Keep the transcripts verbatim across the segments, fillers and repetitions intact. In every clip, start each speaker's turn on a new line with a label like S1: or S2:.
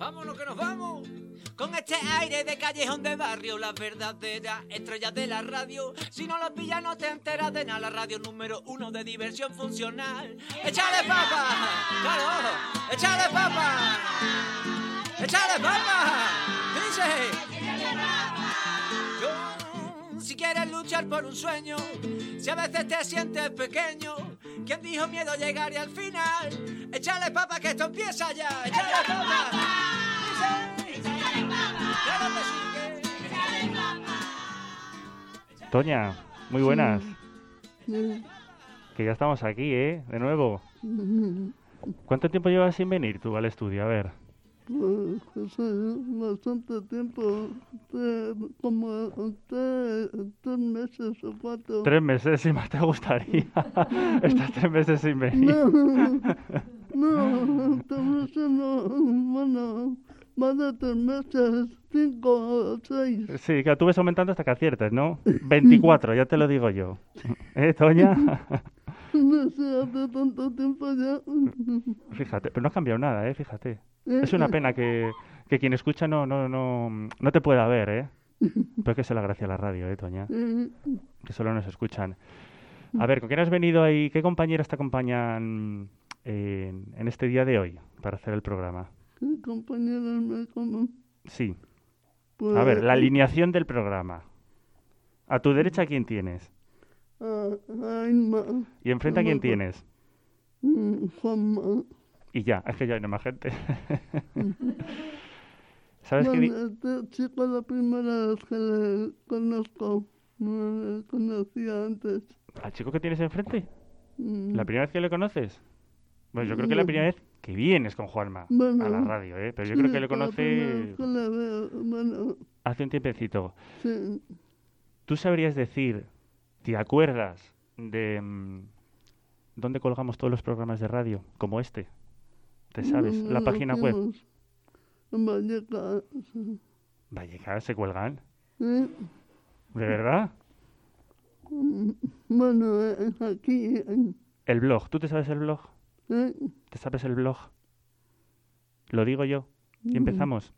S1: Vámonos que nos vamos. Con este aire de callejón de barrio, las verdaderas estrellas de la radio. Si no lo pillas no te enteras de nada. La radio número uno de diversión funcional. ¡Échale papa! ¡Claro! ¡Échale papa! ¡Échale papa! ¡Dice! Yo, si quieres luchar por un sueño, si a veces te sientes pequeño, ¿quién dijo miedo llegaría al final? ¡Échale papa que esto empieza ya! ¡Échale papa!
S2: Toña, muy buenas.
S3: Sí.
S2: Que ya estamos aquí, ¿eh? De nuevo. ¿Cuánto tiempo llevas sin venir tú al estudio? A ver.
S3: Pues, pues, eh, bastante tiempo, eh, como tres, tres meses o cuatro.
S2: Tres meses, si más te gustaría. Estás tres meses sin venir.
S3: No, no, tres meses no, bueno, más de tres meses, cinco o seis.
S2: Sí, que tú ves aumentando hasta que aciertes, ¿no? veinticuatro, ya te lo digo yo. ¿Eh, Toña?
S3: No sé, hace tanto tiempo ya.
S2: Fíjate, pero no ha cambiado nada, ¿eh? Fíjate. Es una pena que, que quien escucha no, no, no, no te pueda ver, ¿eh? Pero es que es la gracia de la radio, ¿eh, Toña? Que solo nos escuchan. A ver, ¿con quién has venido ahí? ¿Qué compañeras te acompañan en, en este día de hoy para hacer el programa?
S3: ¿Qué compañeros me como?
S2: Sí.
S3: Pues,
S2: A ver, la alineación del programa. A tu derecha, ¿quién tienes?
S3: a, a Inma,
S2: ¿Y enfrente a quién
S3: Inma,
S2: tienes?
S3: mm, Juanma.
S2: Y ya, es que ya hay más gente. ¿Sabes qué? di-
S3: Bueno, este chico es la primera vez que le conozco, no le conocía antes.
S2: ¿Al chico que tienes enfrente?
S3: Mm,
S2: ¿La primera vez que le conoces? Bueno, yo creo que es la
S3: no.
S2: primera vez que vienes con Juanma
S3: Bueno,
S2: a la radio, ¿eh? Pero yo
S3: sí,
S2: creo que le
S3: es la primera
S2: conoces
S3: vez que le veo, bueno,
S2: hace un tiempecito.
S3: sí.
S2: ¿Tú sabrías decir, te acuerdas de mm, dónde colgamos todos los programas de radio, como este? ¿Te sabes?
S3: No,
S2: La
S3: no
S2: página web.
S3: hacemos en Vallecas,
S2: Vallecas se cuelgan.
S3: ¿sí?
S2: ¿De verdad?
S3: Mm, Bueno, eh, aquí, eh,
S2: El blog. ¿Tú te sabes el blog?
S3: ¿eh?
S2: ¿Te sabes el blog? Lo digo yo. Y
S3: Mm,
S2: empezamos.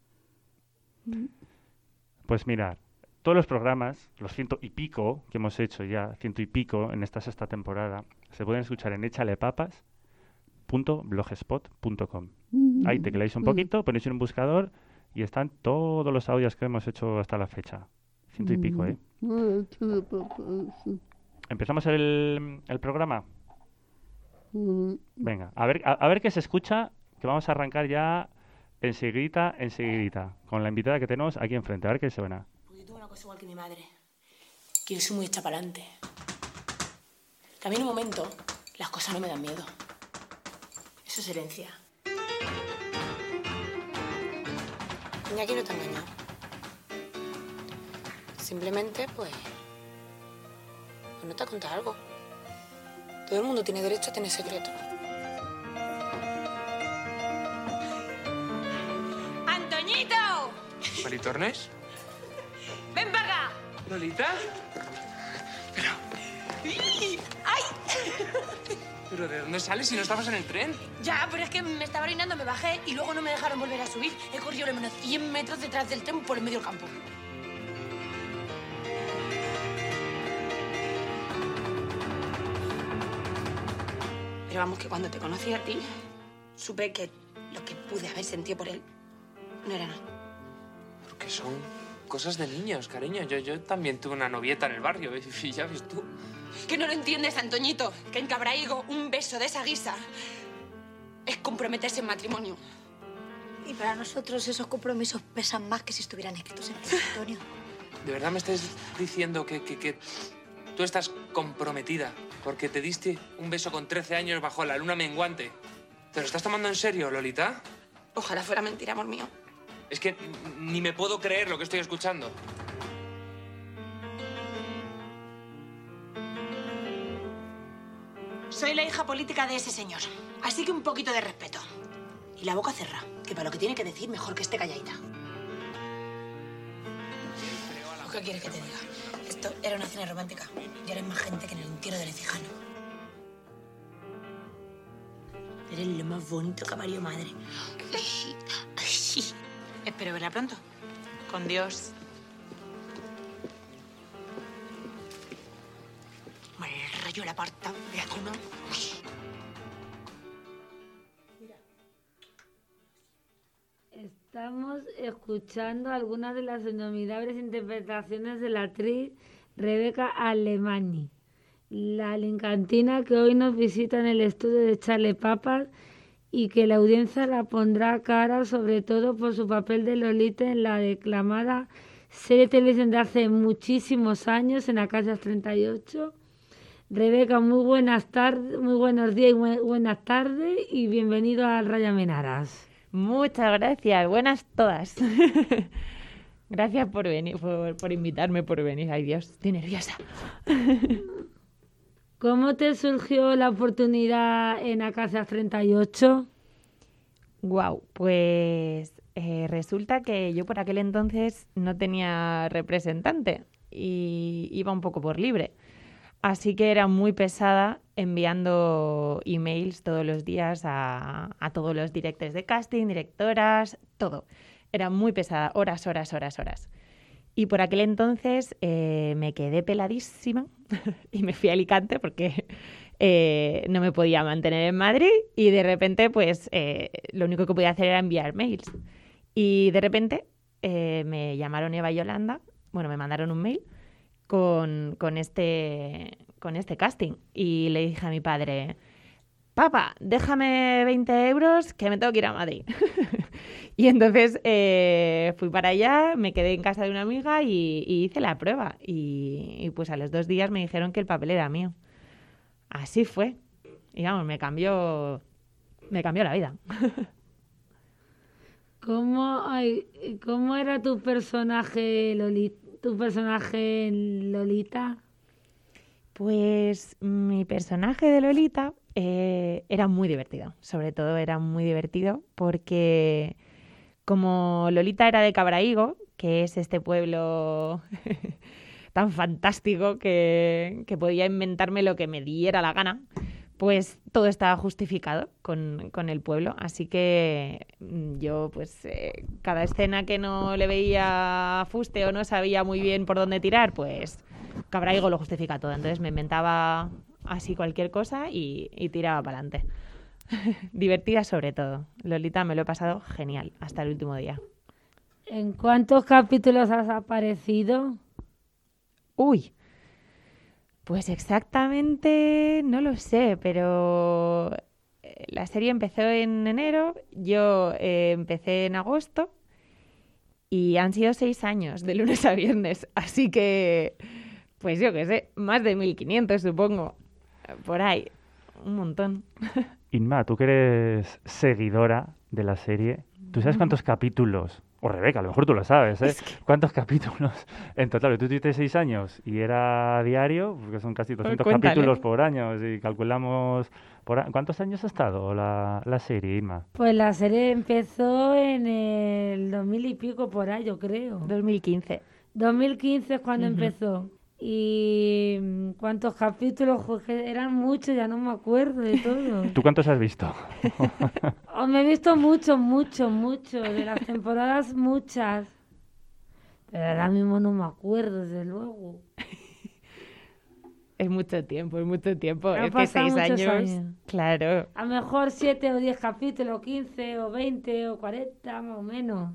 S2: Pues mirad, todos los programas, los ciento y pico que hemos hecho ya, ciento y pico en esta sexta temporada, se pueden escuchar en échalepapas punto blogspot punto com.
S3: mm,
S2: Ahí tecleáis un
S3: sí.
S2: poquito, ponéis en un buscador y están todos los audios que hemos hecho hasta la fecha. Ciento y pico, ¿eh?
S3: Ah, échale papas, sí.
S2: ¿Empezamos el, el programa?
S3: Mm,
S2: Venga, a ver, a, a ver qué se escucha, que vamos a arrancar ya enseguidita, enseguidita, con la invitada que tenemos aquí enfrente. A ver qué suena.
S4: Porque yo tengo una cosa igual que mi madre, que yo soy muy hecha pa'lante. Que a mí en un momento las cosas no me dan miedo. Eso es herencia. Iñaki no te ha engañado. Simplemente, pues... pues no te ha contado algo. Todo el mundo tiene derecho a tener secretos. ¡Antoñito!
S5: ¿Maritornes?
S4: ¡Ven para acá!
S5: ¿Lolita?
S4: ¡Ay!
S5: ¿Pero de dónde sales si no estabas en el tren?
S4: Ya, pero es que me estaba orinando, me bajé y luego no me dejaron volver a subir. He corrido al menos cien metros detrás del tren por el medio del campo. Pero vamos, que cuando te conocí a ti, supe que lo que pude haber sentido por él no era nada.
S5: Porque son cosas de niños, cariño. Yo, yo también tuve una novieta en el barrio, y ya ves tú.
S4: Que no lo entiendes, Antoñito, que en Cabraigo un beso de esa guisa es comprometerse en matrimonio.
S6: Y para nosotros esos compromisos pesan más que si estuvieran escritos en piedra, Antonio.
S5: ¿De verdad me estás diciendo que, que, que tú estás comprometida porque te diste un beso con trece años bajo la luna menguante? ¿Te lo estás tomando en serio, Lolita?
S4: Ojalá fuera mentira, amor mío.
S5: Es que ni me puedo creer lo que estoy escuchando.
S4: Soy la hija política de ese señor, así que un poquito de respeto. Y la boca cerrada, que para lo que tiene que decir mejor que esté calladita. ¿Qué quieres que te diga? Esto era una cena romántica y eres más gente que en el entierro del Ecijano. Eres lo más bonito que ha parido madre. Ay, ay, Espero verla pronto. Con Dios. Me rayo la parta de azuna.
S7: Estamos escuchando algunas de las inolvidables interpretaciones de la actriz Rebeca Alemany, la lincantina que hoy nos visita en el estudio de Echarle Papas y que la audiencia la pondrá cara sobre todo por su papel de Lolita en la declamada serie de televisión de hace muchísimos años en Acacias treinta y ocho. Rebeca, muy buenas tardes, muy buenos días y bu- buenas tardes y bienvenido al Raya Menaras.
S8: Muchas gracias, buenas todas. Gracias por venir, por, por invitarme, por venir. Ay Dios, estoy nerviosa.
S7: ¿Cómo te surgió la oportunidad en Acacias treinta y ocho?
S8: Guau, pues eh, resulta que yo por aquel entonces no tenía representante y iba un poco por libre. Así que era muy pesada enviando emails todos los días a, a todos los directores de casting, directoras, todo. Era muy pesada, horas, horas, horas, horas. Y por aquel entonces eh, me quedé peladísima y me fui a Alicante porque eh, no me podía mantener en Madrid y de repente pues eh, lo único que podía hacer era enviar mails. Y de repente eh, me llamaron Eva y Yolanda, bueno, me mandaron un mail con, con, este, con este casting y le dije a mi padre: papá, déjame veinte euros que me tengo que ir a Madrid. Y entonces eh, fui para allá, me quedé en casa de una amiga y, y hice la prueba. Y, y pues a los dos días me dijeron que el papel era mío. Así fue. Y vamos, me cambió, me cambió la vida.
S7: ¿Cómo, ay, ¿Cómo era tu personaje Lolita? ¿Tu personaje en Lolita?
S8: Pues mi personaje de Lolita eh, era muy divertido. Sobre todo era muy divertido porque como Lolita era de Cabraigo, que es este pueblo tan fantástico que, que podía inventarme lo que me diera la gana, pues todo estaba justificado con, con el pueblo. Así que yo, pues, eh, cada escena que no le veía a fuste o no sabía muy bien por dónde tirar, pues Cabraigo lo justifica todo. Entonces me inventaba así cualquier cosa y, y tiraba para adelante. Divertida sobre todo. Lolita me lo he pasado genial hasta el último día.
S7: ¿En cuántos capítulos has aparecido?
S8: Uy, pues exactamente no lo sé, pero la serie empezó en enero, yo eh, empecé en agosto y han sido seis años, de lunes a viernes, así que, pues yo qué sé, más de mil quinientos supongo, por ahí, un montón.
S2: Inma, tú que eres seguidora de la serie, ¿tú sabes cuántos capítulos? O Rebeca, a lo mejor tú lo sabes, ¿eh? Es que... ¿Cuántos capítulos en total? Tú tuviste seis años y era diario, porque son casi doscientos pues capítulos por año. Si calculamos... Por a... ¿Cuántos años ha estado la, la serie, Inma?
S7: Pues la serie empezó en el dos mil y pico por ahí, yo creo.
S8: dos mil quince.
S7: dos mil quince es cuando uh-huh. empezó. Y cuántos capítulos, Jorge, eran muchos, ya no me acuerdo de todo.
S2: ¿Tú cuántos has visto?
S7: Oh, me he visto muchos, muchos, muchos, de las temporadas muchas. Pero ahora mismo no me acuerdo, desde luego.
S8: Es mucho tiempo, es mucho tiempo.
S7: Han
S8: es que seis años,
S7: años,
S8: claro.
S7: A lo mejor siete o diez capítulos, quince o veinte o cuarenta, más o menos.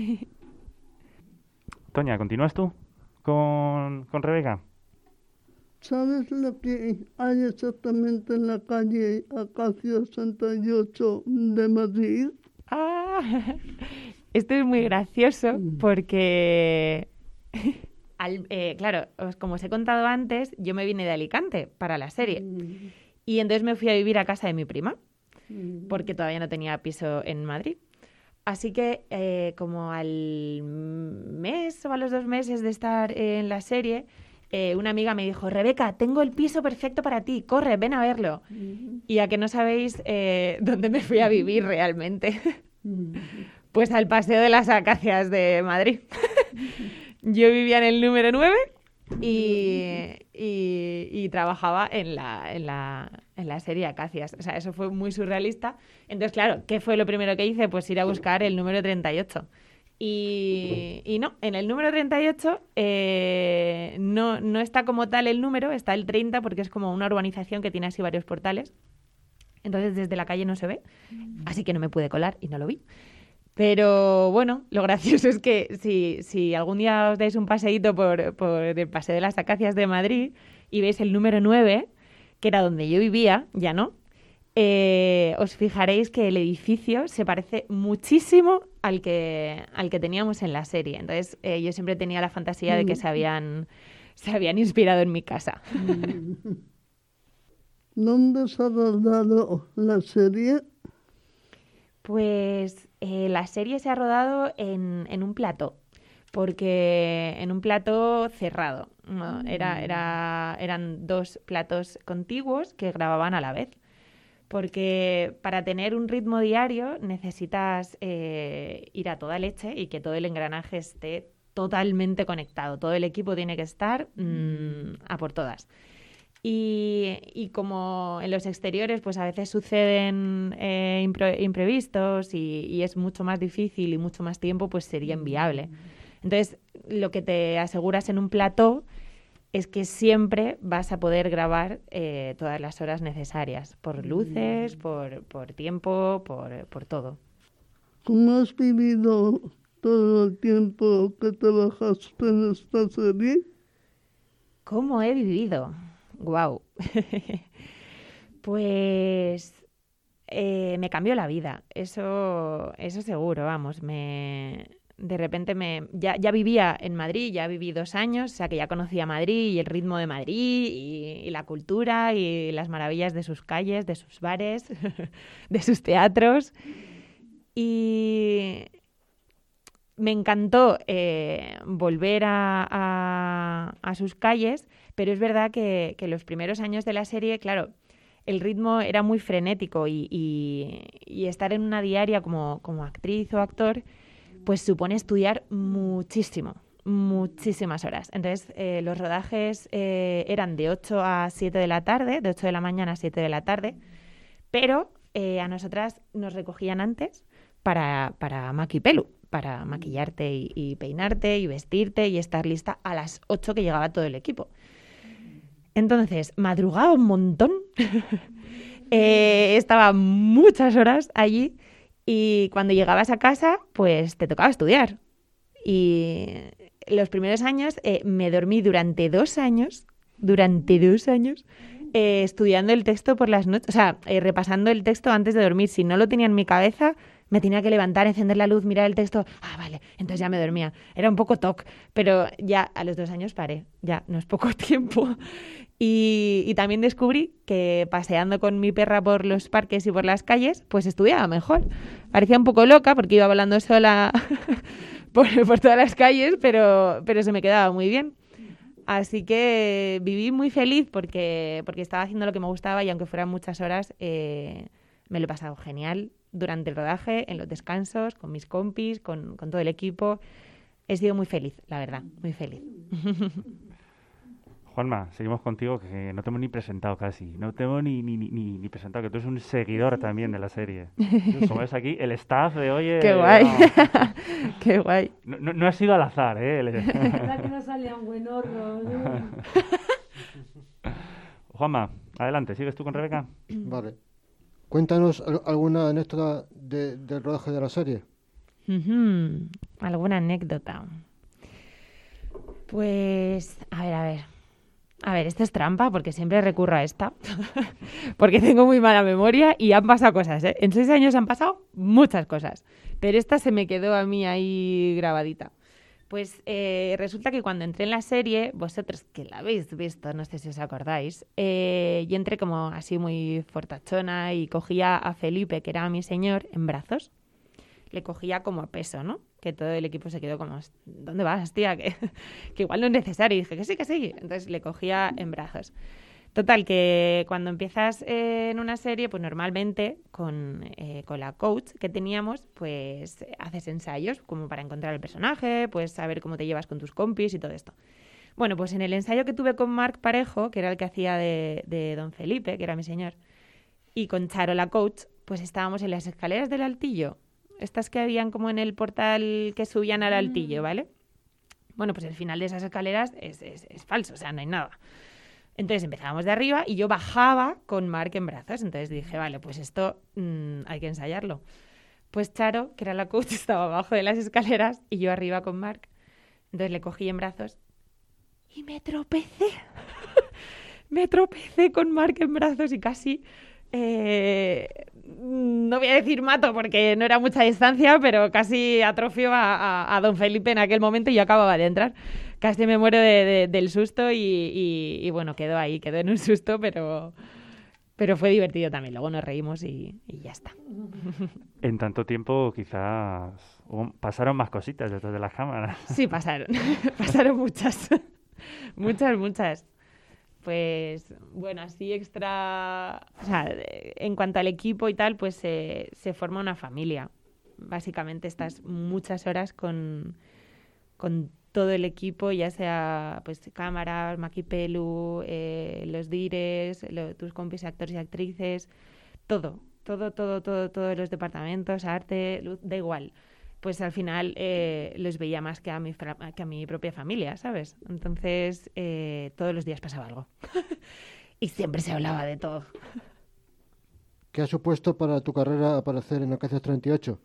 S2: Toña, ¿continúas tú con, con Rebeca?
S3: ¿Sabes lo que hay exactamente en la calle Acacias treinta y ocho de Madrid?
S8: Ah, esto es muy gracioso porque, al, eh, claro, como os he contado antes, yo me vine de Alicante para la serie mm. y entonces me fui a vivir a casa de mi prima mm. porque todavía no tenía piso en Madrid. Así que eh, como al mes o a los dos meses de estar en la serie, eh, una amiga me dijo: Rebeca, tengo el piso perfecto para ti, corre, ven a verlo. Uh-huh. Y a que no sabéis eh, dónde me fui a vivir realmente. Uh-huh. Pues al Paseo de las Acacias de Madrid. Yo vivía en el número nueve y, y, y trabajaba en la, en, la, en la serie Acacias. O sea, eso fue muy surrealista. Entonces, claro, ¿qué fue lo primero que hice? Pues ir a buscar el número treinta y ocho. Y, y no, en el número treinta y ocho eh, no, no está como tal el número, está el treinta porque es como una urbanización que tiene así varios portales. Entonces desde la calle no se ve, así que no me pude colar y no lo vi. Pero bueno, lo gracioso es que si, si algún día os dais un paseíto por, por el Paseo de las Acacias de Madrid y veis el número nueve, que era donde yo vivía, ya no, eh, os fijaréis que el edificio se parece muchísimo al que, al que teníamos en la serie. Entonces eh, yo siempre tenía la fantasía de que se habían, se habían inspirado en mi casa.
S3: ¿Dónde se ha rodado la serie?
S8: Pues eh, la serie se ha rodado en, en un plató, porque en un plató cerrado. ¿no? Era, era, eran dos platos contiguos que grababan a la vez. Porque para tener un ritmo diario necesitas eh, ir a toda leche y que todo el engranaje esté totalmente conectado. Todo el equipo tiene que estar mmm, a por todas. Y, y como en los exteriores pues a veces suceden eh, impro- imprevistos y, y es mucho más difícil y mucho más tiempo, pues sería inviable. Entonces, lo que te aseguras en un plató es que siempre vas a poder grabar eh, todas las horas necesarias, por luces, por, por tiempo, por, por todo.
S3: ¿Cómo has vivido todo el tiempo que trabajaste en esta serie?
S8: ¿Cómo he vivido? Guau. Pues eh, me cambió la vida, eso, eso seguro, vamos. Me, de repente me ya, ya vivía en Madrid, ya viví dos años, o sea que ya conocía Madrid y el ritmo de Madrid y, y la cultura y las maravillas de sus calles, de sus bares, de sus teatros. Y me encantó eh, volver a, a, a sus calles, pero es verdad que, que los primeros años de la serie, claro, el ritmo era muy frenético y, y, y estar en una diaria como, como actriz o actor, pues supone estudiar muchísimo, muchísimas horas. Entonces, eh, los rodajes eh, eran de ocho a siete de la tarde, de ocho de la mañana a siete de la tarde, pero eh, a nosotras nos recogían antes para, para maquipelu, para maquillarte y, y peinarte y vestirte y estar lista a las ocho que llegaba todo el equipo. Entonces, madrugaba un montón, eh, estaba muchas horas allí y cuando llegabas a casa, pues te tocaba estudiar. Y los primeros años eh, me dormí durante dos años, durante dos años, eh, estudiando el texto por las noches, o sea, eh, repasando el texto antes de dormir. Si no lo tenía en mi cabeza, me tenía que levantar, encender la luz, mirar el texto. Ah, vale, entonces ya me dormía. Era un poco toc, pero ya a los dos años paré. Ya, no es poco tiempo. Y, y también descubrí que paseando con mi perra por los parques y por las calles, pues estudiaba mejor. Parecía un poco loca porque iba volando sola por, por todas las calles, pero, pero se me quedaba muy bien. Así que viví muy feliz porque, porque estaba haciendo lo que me gustaba y aunque fueran muchas horas, eh, me lo he pasado genial durante el rodaje, en los descansos, con mis compis, con, con todo el equipo. He sido muy feliz, la verdad, muy feliz.
S2: Juanma, seguimos contigo, que no te hemos ni presentado casi. No te hemos ni, ni, ni, ni presentado, que tú eres un seguidor también de la serie. Como ves aquí, el staff de hoy...
S8: ¡Qué guay! ¡Qué guay!
S2: No, no, no ha sido al azar, ¿eh?
S7: ¿Verdad que no salían buenorros?
S2: Juanma, adelante, ¿sigues tú con Rebeca?
S9: Vale. Cuéntanos al- alguna anécdota de, del rodaje de la serie.
S8: Uh-huh. ¿Alguna anécdota? Pues, a ver, a ver. A ver, esto es trampa porque siempre recurro a esta. Porque tengo muy mala memoria y han pasado cosas, ¿eh? En seis años han pasado muchas cosas. Pero esta se me quedó a mí ahí grabadita. Pues eh, resulta que cuando entré en la serie, vosotros que la habéis visto, no sé si os acordáis, eh, yo entré como así muy fortachona y cogía a Felipe, que era mi señor, en brazos. Le cogía como a peso, ¿no? Que todo el equipo se quedó como, ¿dónde vas, tía? Que, que igual no es necesario. Y dije, que sí, que sí. Entonces le cogía en brazos. Total, que cuando empiezas eh, en una serie, pues normalmente con, eh, con la coach que teníamos, pues haces ensayos como para encontrar el personaje, pues saber cómo te llevas con tus compis y todo esto. Bueno, pues en el ensayo que tuve con Marc Parejo, que era el que hacía de, de Don Felipe, que era mi señor, y con Charo, la coach, pues estábamos en las escaleras del altillo, estas que habían como en el portal que subían al altillo, ¿vale? Bueno, pues el final de esas escaleras es, es, es falso, o sea, no hay nada. Entonces empezábamos de arriba y yo bajaba con Marc en brazos. Entonces dije, vale, pues esto mmm, hay que ensayarlo. Pues Charo, que era la coach, estaba abajo de las escaleras y yo arriba con Marc. Entonces le cogí en brazos y me tropecé. me tropecé con Marc en brazos y casi... Eh, no voy a decir mato porque no era mucha distancia, pero casi atrofio a, a, a don Felipe en aquel momento y yo acababa de entrar. Casi me muero de, de, del susto y, y, y bueno, quedó ahí, quedó en un susto, pero, pero fue divertido también. Luego nos reímos y, y ya está.
S2: En tanto tiempo quizás hubo, pasaron más cositas detrás de las cámaras.
S8: Sí, pasaron, pasaron muchas, muchas, muchas. Pues bueno, así extra, o sea, en cuanto al equipo y tal, pues eh, se forma una familia. Básicamente estás muchas horas con, con todo el equipo, ya sea pues cámaras, maquipelu, eh, los dires, lo, tus compis actores y actrices, todo, todo, todo, todo, todos los departamentos, arte, luz, da igual. Pues al final eh, los veía más que a mi, que a mi propia familia, ¿sabes? Entonces eh, todos los días pasaba algo. Y siempre se hablaba de todo.
S9: ¿Qué ha supuesto para tu carrera aparecer en Acacias treinta y ocho?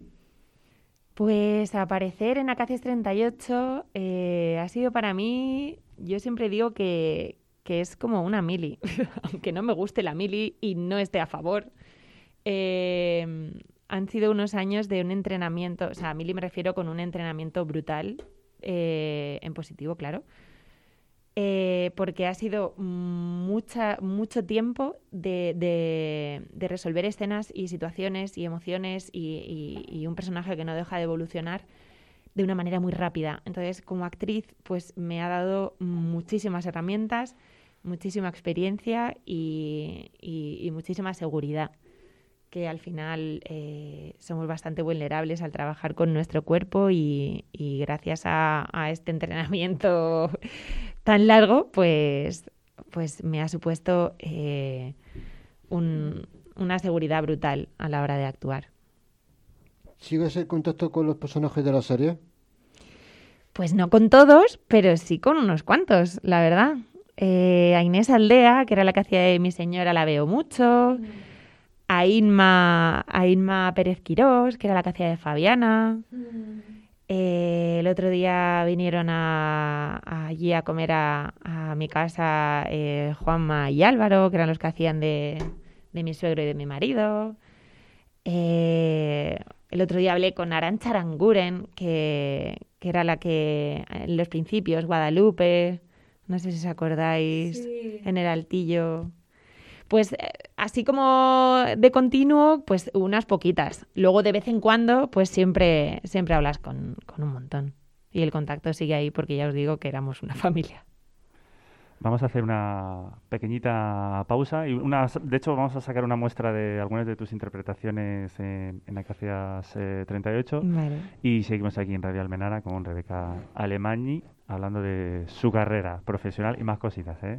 S8: Pues aparecer en Acacias treinta y ocho eh, ha sido para mí, yo siempre digo que, que es como una mili, aunque no me guste la mili y no esté a favor. Eh, han sido unos años de un entrenamiento, o sea, a mili me refiero con un entrenamiento brutal, eh, en positivo, claro. Eh, porque ha sido mucha, mucho tiempo de, de, de resolver escenas y situaciones y emociones y, y, y un personaje que no deja de evolucionar de una manera muy rápida. Entonces, como actriz, pues me ha dado muchísimas herramientas, muchísima experiencia y, y, y muchísima seguridad, que al final eh, somos bastante vulnerables al trabajar con nuestro cuerpo y, y gracias a, a este entrenamiento tan largo, pues, pues me ha supuesto eh, un, una seguridad brutal a la hora de actuar.
S9: ¿Sigues en contacto con los personajes de la serie?
S8: Pues no con todos, pero sí con unos cuantos, la verdad. Eh, a Inés Aldea, que era la que hacía de mi señora, la veo mucho. A Inma, a Inma Pérez Quirós, que era la que hacía de Fabiana. Mm. Eh, el otro día vinieron a, a allí a comer a, a mi casa eh, Juanma y Álvaro, que eran los que hacían de, de mi suegro y de mi marido. Eh, el otro día hablé con Arantxa Aranguren, que, que era la que en los principios, Guadalupe, no sé si os acordáis, sí. En el altillo. Pues así como de continuo, pues unas poquitas. Luego de vez en cuando, pues siempre, siempre hablas con, con un montón. Y el contacto sigue ahí porque ya os digo que éramos una familia.
S2: Vamos a hacer una pequeñita pausa y una, de hecho vamos a sacar una muestra de algunas de tus interpretaciones en, en Acacias eh, treinta y ocho.
S8: Vale.
S2: Y seguimos aquí en Radio Almenara con Rebeca Alemagni hablando de su carrera profesional y más cositas, ¿eh?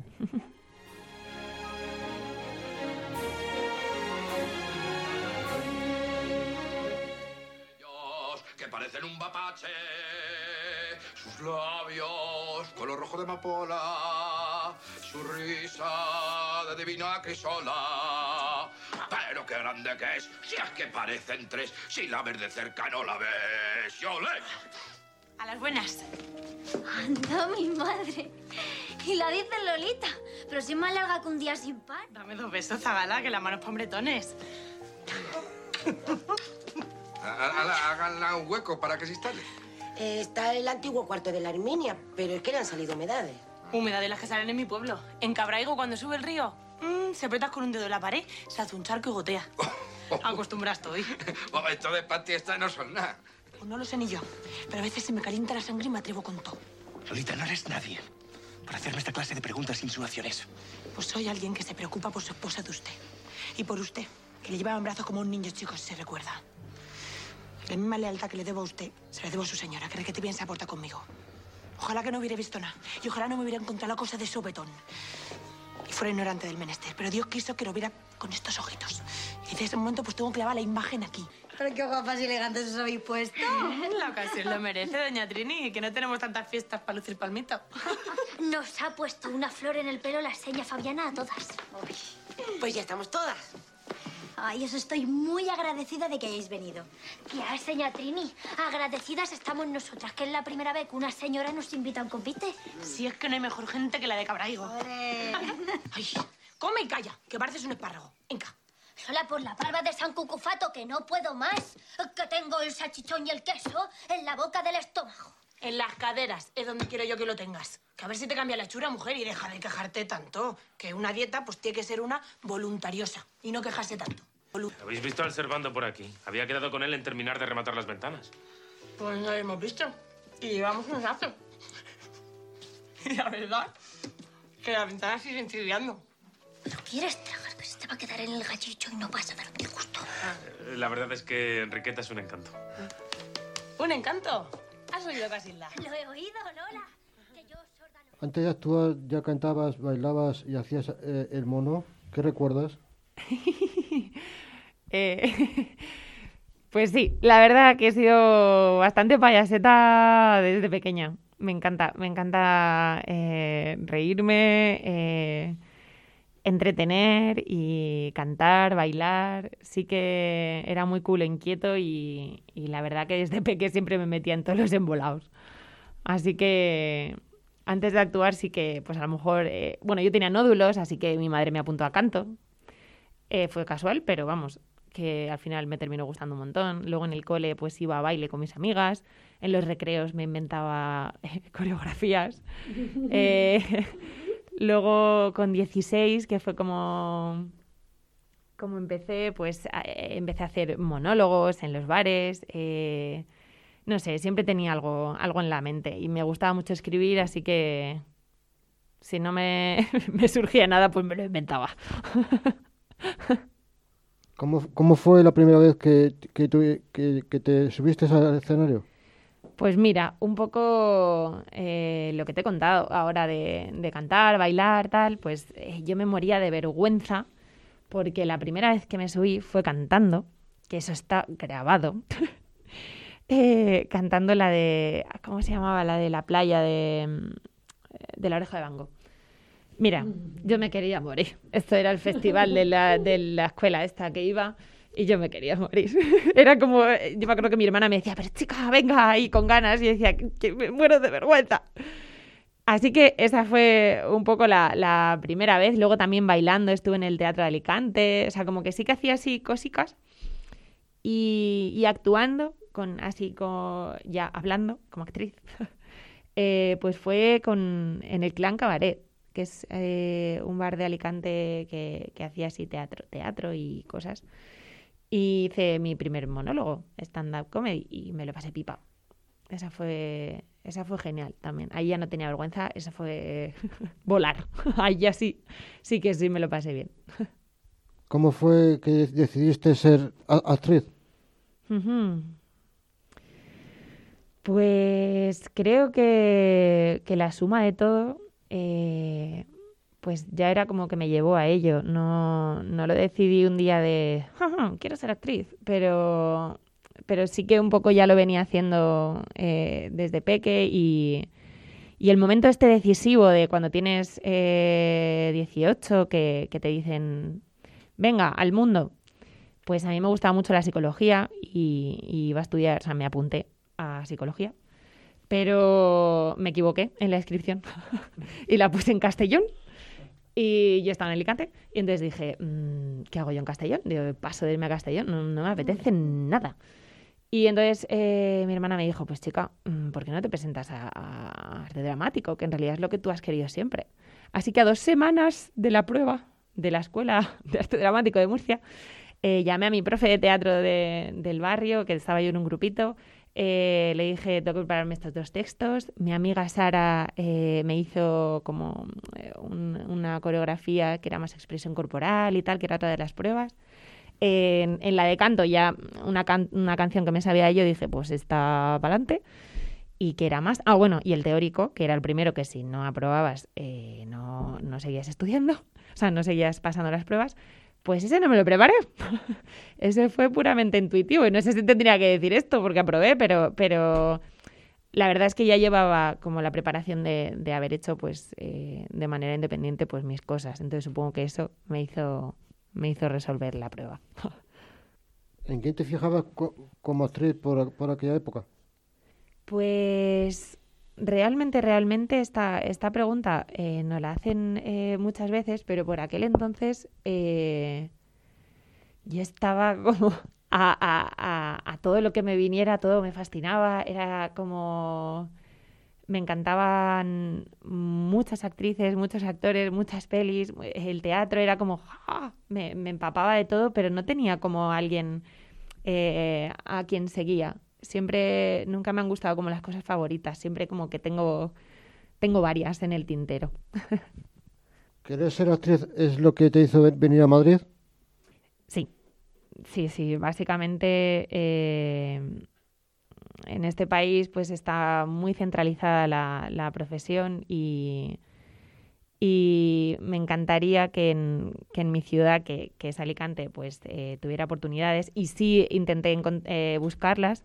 S10: Parecen un mapache, sus labios color rojo de amapola, su risa de divina crisola. Pero qué grande que es, si es que parecen tres, si la ves de cerca no la ves. ¡Yo le!
S6: A las buenas. Anda, mi madre. Y la dice Lolita, pero si es más larga que un día sin pan.
S4: Dame dos besos, Zagala, que la mano es pa' hombretones.
S10: Háganla un hueco para que se instale.
S11: Eh, está el antiguo cuarto de la Herminia, pero es que le han salido humedades.
S4: Humedades las que salen en mi pueblo. En Cabraigo, cuando sube el río, mmm, se apretas con un dedo en la pared, se hace un charco y gotea. Acostumbrada estoy.
S10: Oh, esto de Pati esta no son nada.
S4: Pues no lo sé ni yo, pero a veces se me calienta la sangre y me atrevo con todo.
S12: Lolita, no eres nadie para hacerme esta clase de preguntas e insinuaciones.
S4: Pues soy alguien que se preocupa por su esposa de usted. Y por usted, que le llevaba en brazos como un niño chico, si se recuerda. La misma lealtad que le debo a usted, se la debo a su señora, que requete bien se aporta conmigo. Ojalá que no hubiera visto nada. Y ojalá no me hubiera encontrado la cosa de sopetón. Y fuera ignorante del menester. Pero Dios quiso que lo viera con estos ojitos. Y desde ese momento pues tengo clavada la imagen aquí.
S6: Pero qué guapas y elegantes os habéis puesto.
S4: La ocasión lo merece, doña Trini, que no tenemos tantas fiestas para lucir palmito.
S6: Nos ha puesto una flor en el pelo la seña Fabiana a todas.
S11: Pues ya estamos todas.
S6: Ay, os estoy muy agradecida de que hayáis venido. ¿Qué, señora Trini? Agradecidas estamos nosotras, que es la primera vez que una señora nos invita a un convite.
S4: Si es que no hay mejor gente que la de Cabraigo. Ay, come y calla, que pareces un espárrago. Venga.
S6: Sola por la barba de San Cucufato, que no puedo más. Que tengo el salchichón y el queso en la boca del estómago.
S4: En las caderas es donde quiero yo que lo tengas. Que a ver si te cambia la hechura, mujer, y deja de quejarte tanto. Que una dieta, pues, tiene que ser una voluntariosa y no quejarse tanto.
S5: ¿Habéis visto al Servando por aquí? Había quedado con él en terminar de rematar las ventanas.
S4: Pues no lo hemos visto. Y llevamos un rato. Y la verdad, que las ventanas siguen chirriando.
S6: ¿No quieres tragar? Que se te va a quedar en el gallicho y no vas a dar un disgusto.
S5: La verdad es que Enriqueta es un encanto.
S4: ¿Un encanto? ¿Has oído, Casilda?
S6: Lo he oído, Lola. Que yo sorda no...
S9: Antes de actuar ya cantabas, bailabas y hacías eh, el mono. ¿Qué recuerdas?
S8: eh, pues sí, la verdad que he sido bastante payaseta desde pequeña. Me encanta, me encanta eh, reírme, eh, entretener y cantar, bailar. Sí que era muy cool, inquieto y, y la verdad que desde pequeña siempre me metía en todos los embolados. Así que antes de actuar sí que, pues a lo mejor, eh, bueno, yo tenía nódulos, así que mi madre me apuntó a canto. Eh, fue casual, pero vamos, que al final me terminó gustando un montón. Luego en el cole pues iba a baile con mis amigas. En los recreos me inventaba eh, coreografías. eh, luego con dieciséis, que fue como, como empecé, pues eh, empecé a hacer monólogos en los bares. Eh, no sé, siempre tenía algo, algo en la mente y me gustaba mucho escribir, así que si no me, me surgía nada, pues me lo inventaba.
S9: ¿Cómo, cómo fue la primera vez que, que, tú, que, que te subiste al escenario?
S8: Pues mira, un poco eh, lo que te he contado ahora de, de cantar, bailar, tal, pues eh, yo me moría de vergüenza porque la primera vez que me subí fue cantando, que eso está grabado, eh, cantando la de, ¿cómo se llamaba? La de la playa de, de la Oreja de Van Gogh. Mira, yo me quería morir. Esto era el festival de la, de la escuela esta que iba y yo me quería morir. Era como, yo me acuerdo que mi hermana me decía, pero chica, venga ahí con ganas. Y yo decía, que me muero de vergüenza. Así que esa fue un poco la, la primera vez. Luego también bailando, estuve en el Teatro de Alicante. O sea, como que sí que hacía así cosicas. Y, y actuando, con así como ya hablando como actriz, eh, pues fue con, en el Clan Cabaret, que es eh, un bar de Alicante que, que hacía así teatro, teatro y cosas. Y hice mi primer monólogo, stand-up comedy, y me lo pasé pipa. Esa fue, esa fue genial también. Ahí ya no tenía vergüenza, esa fue volar. Ahí ya sí, sí que sí me lo pasé bien.
S9: ¿Cómo fue que decidiste ser actriz?
S8: Uh-huh. Pues creo que, que la suma de todo... Eh, pues ya era como que me llevó a ello. No, no lo decidí un día de quiero ser actriz, pero, pero sí que un poco ya lo venía haciendo eh, desde peque y, y el momento este decisivo de cuando tienes eh, dieciocho que, que te dicen venga, al mundo, pues a mí me gustaba mucho la psicología y, y iba a estudiar, o sea, me apunté a psicología. Pero me equivoqué en la inscripción y la puse en Castellón y yo estaba en Alicante y entonces dije, mmm, ¿qué hago yo en Castellón? Digo, paso de irme a Castellón, no, no me apetece nada. Y entonces eh, mi hermana me dijo, pues chica, ¿por qué no te presentas a, a arte dramático? Que en realidad es lo que tú has querido siempre. Así que a dos semanas de la prueba de la Escuela de Arte Dramático de Murcia, eh, llamé a mi profe de teatro de, del barrio, que estaba yo en un grupito. Eh, le dije, tengo que prepararme estos dos textos. Mi amiga Sara eh, me hizo como eh, un, una coreografía que era más expresión corporal y tal, que era otra de las pruebas. Eh, en, en la de canto ya una, can- una canción que me sabía yo, dije, pues está para adelante. Y que era más... Ah, bueno, y el teórico, que era el primero que si no aprobabas eh, no, no seguías estudiando, o sea, no seguías pasando las pruebas, Pues ese no me lo preparé. Ese fue puramente intuitivo. Y no sé si tendría que decir esto porque aprobé, pero, pero la verdad es que ya llevaba como la preparación de, de haber hecho pues eh, de manera independiente pues mis cosas. Entonces supongo que eso me hizo, me hizo resolver la prueba.
S9: ¿En quién te fijabas co- como actriz por, por aquella época?
S8: Pues realmente, realmente esta, esta pregunta eh, nos la hacen eh, muchas veces, pero por aquel entonces eh, yo estaba como a, a, a, a todo lo que me viniera, todo me fascinaba, era como... Me encantaban muchas actrices, muchos actores, muchas pelis, el teatro era como... ¡ah! Me, me empapaba de todo, pero no tenía como alguien eh, a quien seguía. Siempre, nunca me han gustado como las cosas favoritas, siempre como que tengo, tengo varias en el tintero.
S9: ¿Querer ser actriz es lo que te hizo ven- venir a Madrid?
S8: Sí, sí, sí, básicamente eh, en este país pues está muy centralizada la, la profesión y, y me encantaría que en, que en mi ciudad, que, que es Alicante, pues eh, tuviera oportunidades y sí intenté encont- eh, buscarlas.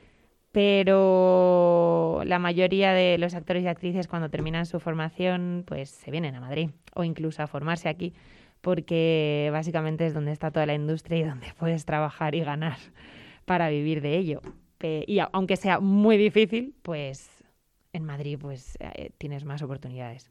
S8: Pero la mayoría de los actores y actrices cuando terminan su formación pues se vienen a Madrid o incluso a formarse aquí porque básicamente es donde está toda la industria y donde puedes trabajar y ganar para vivir de ello. Pe- y a- aunque sea muy difícil, pues en Madrid pues eh, tienes más oportunidades.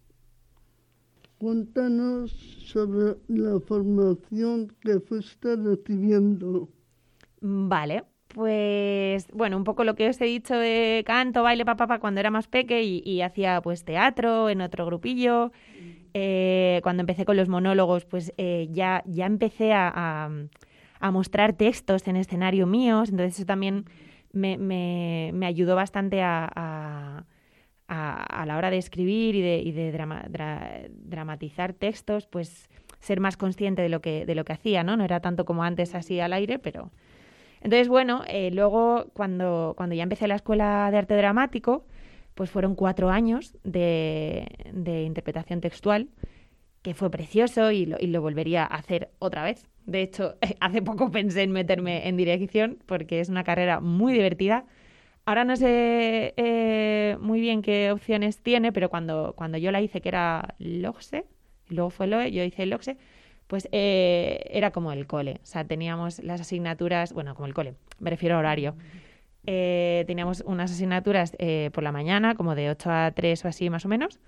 S3: Cuéntanos sobre la formación que fuiste recibiendo.
S8: Vale, pues bueno, un poco lo que os he dicho de canto, baile, papá, pa, pa, cuando era más peque y, y hacía pues teatro en otro grupillo. Eh, cuando empecé con los monólogos, pues eh, ya, ya empecé a, a, a mostrar textos en escenario míos, entonces eso también me, me, me ayudó bastante a, a, a, a la hora de escribir y de, y de drama, dra, dramatizar textos, pues ser más consciente de lo que, de lo que hacía, ¿no? No era tanto como antes así al aire, pero... Entonces, bueno, eh, luego cuando, cuando ya empecé la escuela de arte dramático, pues fueron cuatro años de, de interpretación textual, que fue precioso y lo, y lo volvería a hacer otra vez. De hecho, hace poco pensé en meterme en dirección porque es una carrera muy divertida. Ahora no sé eh, muy bien qué opciones tiene, pero cuando, cuando yo la hice, que era LOGSE, y luego fue LOE, yo hice el LOGSE, pues eh, era como el cole. O sea, teníamos las asignaturas, bueno, como el cole, me refiero a horario. Eh, teníamos unas asignaturas eh, por la mañana, como de ocho a tres o así más o menos.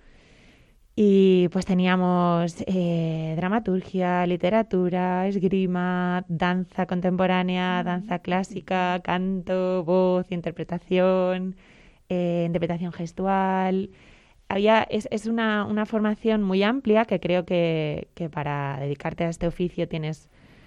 S8: Y pues teníamos eh, dramaturgia, literatura, esgrima, danza contemporánea, danza clásica, canto, voz, interpretación, eh, interpretación gestual. Había, es es una, una formación muy amplia que creo que, que para dedicarte a este oficio tienes...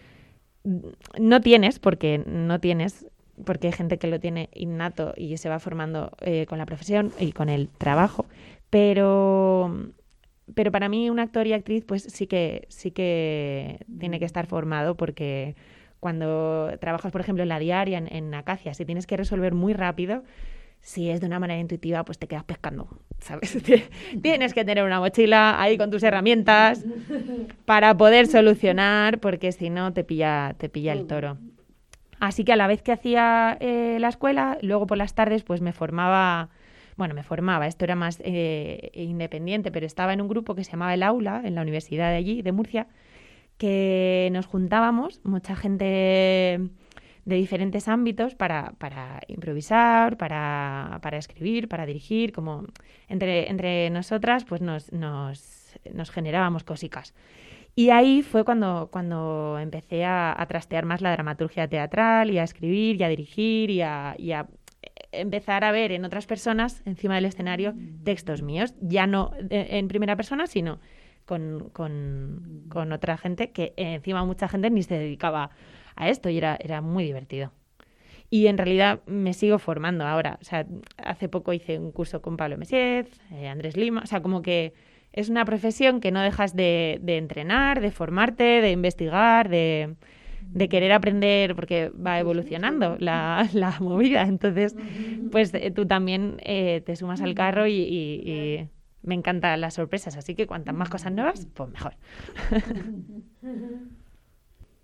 S8: No tienes, porque no tienes, porque hay gente que lo tiene innato y se va formando eh, con la profesión y con el trabajo, pero... Pero para mí un actor y actriz pues sí que sí que tiene que estar formado porque cuando trabajas, por ejemplo, en la diaria, en, en Acacia, si tienes que resolver muy rápido, si es de una manera intuitiva, pues te quedas pescando, ¿sabes? Tienes que tener una mochila ahí con tus herramientas para poder solucionar, porque si no te pilla, te pilla el toro. Así que a la vez que hacía eh, la escuela, luego por las tardes pues me formaba... Bueno, me formaba, esto era más eh, independiente, pero estaba en un grupo que se llamaba El Aula, en la universidad de allí, de Murcia, que nos juntábamos, mucha gente de diferentes ámbitos, para, para improvisar, para, para escribir, para dirigir, como entre, entre nosotras pues nos, nos, nos generábamos cosicas. Y ahí fue cuando, cuando empecé a, a trastear más la dramaturgia teatral y a escribir y a dirigir y a... Y a empezar a ver en otras personas encima del escenario textos míos, ya no en primera persona, sino con, con, con otra gente que encima mucha gente ni se dedicaba a esto y era, era muy divertido. Y en realidad me sigo formando ahora. O sea, hace poco hice un curso con Pablo Messiez, eh, Andrés Lima, o sea, como que es una profesión que no dejas de, de entrenar, de formarte, de investigar, de... de querer aprender, porque va evolucionando la, la movida. Entonces, pues eh, tú también eh, te sumas al carro y, y, y me encantan las sorpresas. Así que cuantas más cosas nuevas, pues mejor.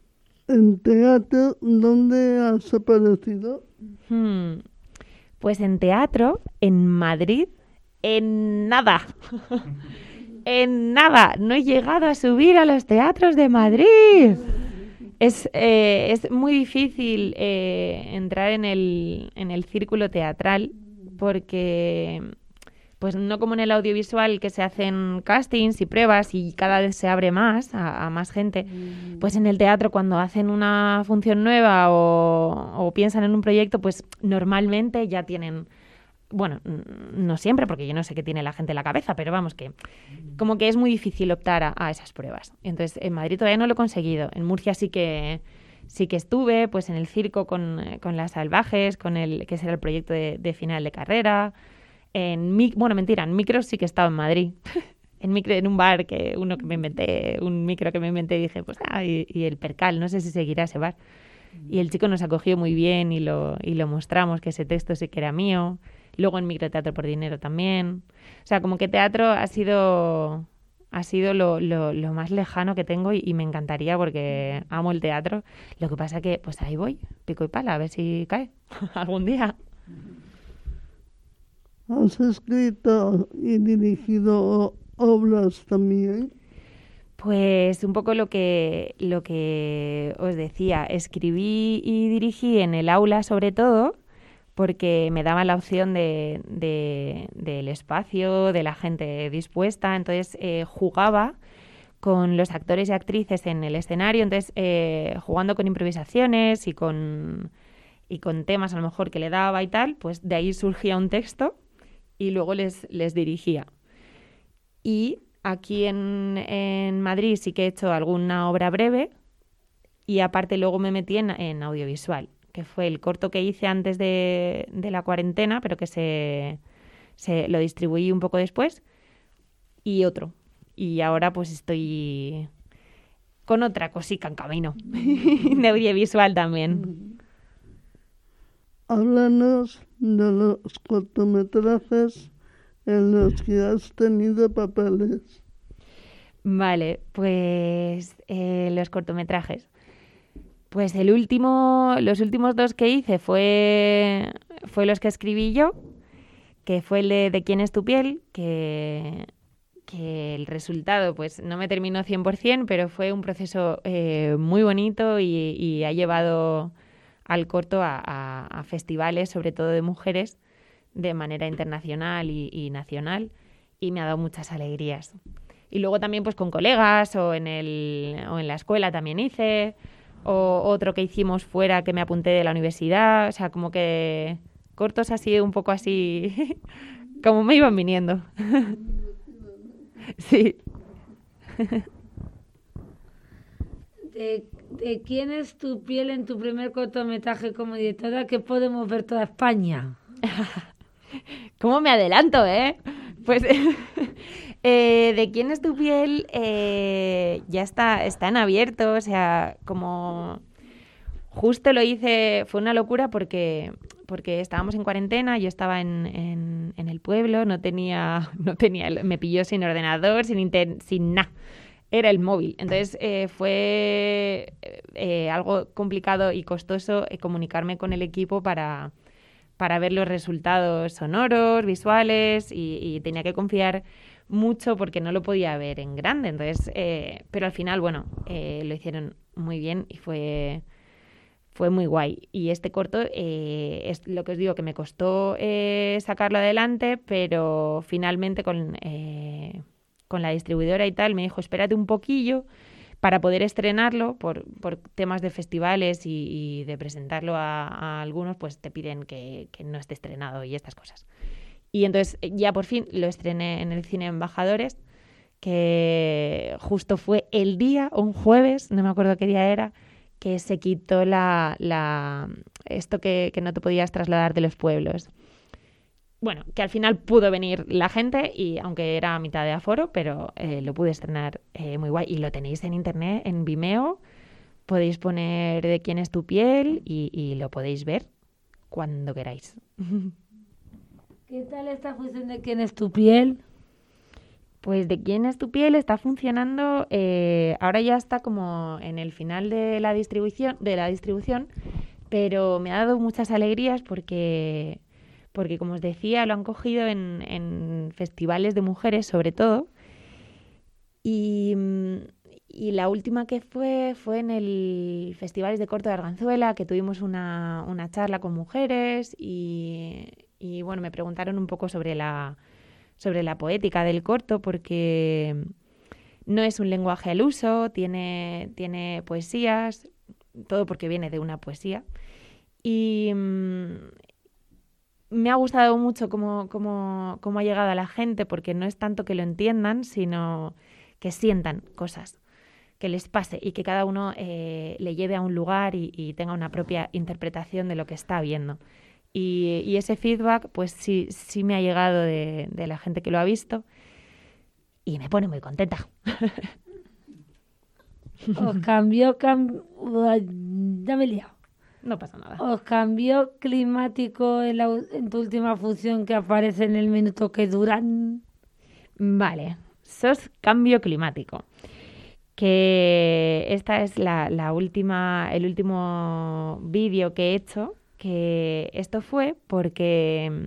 S3: En teatro, ¿dónde has aparecido?
S8: Hmm. Pues en teatro, en Madrid, en nada. En nada. No he llegado a subir a los teatros de Madrid. Es, eh, es muy difícil eh, entrar en el, en el círculo teatral porque, pues no como en el audiovisual, que se hacen castings y pruebas y cada vez se abre más a, a más gente, pues en el teatro cuando hacen una función nueva o, o piensan en un proyecto, pues normalmente ya tienen... Bueno, no siempre, porque yo no sé qué tiene la gente en la cabeza, pero vamos, que como que es muy difícil optar a, a esas pruebas. Entonces, en Madrid todavía no lo he conseguido. En Murcia sí que sí que estuve, pues en el circo con, con las salvajes, con el que será el proyecto de, de final de carrera. En mic, bueno, mentira, en micros sí que he estado en Madrid. en micro, en un bar que uno que me inventé, un micro que me inventé, y dije, pues, ah, y, y el percal, no sé si seguirá ese bar. Y el chico nos acogió muy bien y lo, y lo mostramos, que ese texto sí que era mío. Luego en microteatro por dinero también. O sea, como que teatro ha sido ha sido lo, lo, lo más lejano que tengo y, y me encantaría porque amo el teatro. Lo que pasa que, pues ahí voy, pico y pala, a ver si cae algún día.
S3: ¿Has escrito y dirigido obras también?
S8: Pues un poco lo que, lo que os decía, escribí y dirigí en el aula sobre todo, porque me daba la opción de, de, del espacio, de la gente dispuesta, entonces eh, jugaba con los actores y actrices en el escenario, entonces eh, jugando con improvisaciones y con, y con temas a lo mejor que le daba y tal, pues de ahí surgía un texto y luego les, les dirigía. Y aquí en, en Madrid sí que he hecho alguna obra breve y aparte luego me metí en, en audiovisual, que fue el corto que hice antes de, de la cuarentena, pero que se, se lo distribuí un poco después, y otro. Y ahora pues estoy con otra cosica en camino, de audiovisual también.
S3: Háblanos de los cortometrajes en los que has tenido papeles.
S8: Vale, pues eh, los cortometrajes. Pues el último, los últimos dos que hice fue, fue los que escribí yo, que fue el de ¿De quién es tu piel?, que, que el resultado pues no me terminó cien por ciento, pero fue un proceso eh, muy bonito y, y ha llevado al corto a, a, a festivales, sobre todo de mujeres, de manera internacional y, y nacional, y me ha dado muchas alegrías. Y luego también pues con colegas o en, el, o en la escuela también hice... o otro que hicimos fuera que me apunté de la universidad, o sea, como que cortos ha sido un poco así, como me iban viniendo. Sí.
S7: ¿De, ¿De quién es tu piel en tu primer cortometraje como directora que podemos ver toda España?
S8: ¿Cómo me adelanto, eh? Pues... Eh, ¿De quién es tu piel? Eh, ya está, está en abierto, o sea, como justo lo hice, fue una locura porque, porque estábamos en cuarentena, yo estaba en, en, en el pueblo, no tenía, no tenía, me pilló sin ordenador, sin inter, sin nada, era el móvil. Entonces eh, fue eh, algo complicado y costoso eh, comunicarme con el equipo para, para ver los resultados sonoros, visuales y, y tenía que confiar mucho porque no lo podía ver en grande, entonces eh, pero al final bueno eh, lo hicieron muy bien y fue fue muy guay. Y este corto eh, es lo que os digo, que me costó eh, sacarlo adelante, pero finalmente con eh, con la distribuidora y tal me dijo espérate un poquillo para poder estrenarlo por, por temas de festivales y, y de presentarlo a, a algunos, pues te piden que, que no esté estrenado y estas cosas. Y entonces ya por fin lo estrené en el Cine Embajadores, que justo fue el día, un jueves, no me acuerdo qué día era, que se quitó la, la esto que, que no te podías trasladar de los pueblos. Bueno, que al final pudo venir la gente, y aunque era a mitad de aforo, pero eh, lo pude estrenar eh, muy guay. Y lo tenéis en internet, en Vimeo, podéis poner De quién es tu piel y, y lo podéis ver cuando queráis.
S7: ¿Qué tal esta función de quién es tu piel?
S8: Pues de quién es tu piel está funcionando, eh, ahora ya está como en el final de la distribución, de la distribución, pero me ha dado muchas alegrías porque, porque como os decía, lo han cogido en, en festivales de mujeres sobre todo. Y, y la última que fue fue en el Festivales de Corto de Arganzuela, que tuvimos una, una charla con mujeres y, y bueno, me preguntaron un poco sobre la... sobre la poética del corto, porque no es un lenguaje al uso, tiene, tiene poesías, todo porque viene de una poesía. Y mmm, me ha gustado mucho cómo, cómo, cómo ha llegado a la gente, porque no es tanto que lo entiendan, sino que sientan cosas, que les pase y que cada uno eh, le lleve a un lugar y, y tenga una propia interpretación de lo que está viendo. Y, y ese feedback, pues sí, sí me ha llegado de, de la gente que lo ha visto y me pone muy contenta.
S7: Os cambió... Cam... Ya me he liado.
S8: No pasa nada.
S7: Os cambió climático en, la, en tu última función que aparece en el minuto que duran.
S8: Vale, sos cambio climático. Que esta es la, la última, el último vídeo que he hecho. Que esto fue porque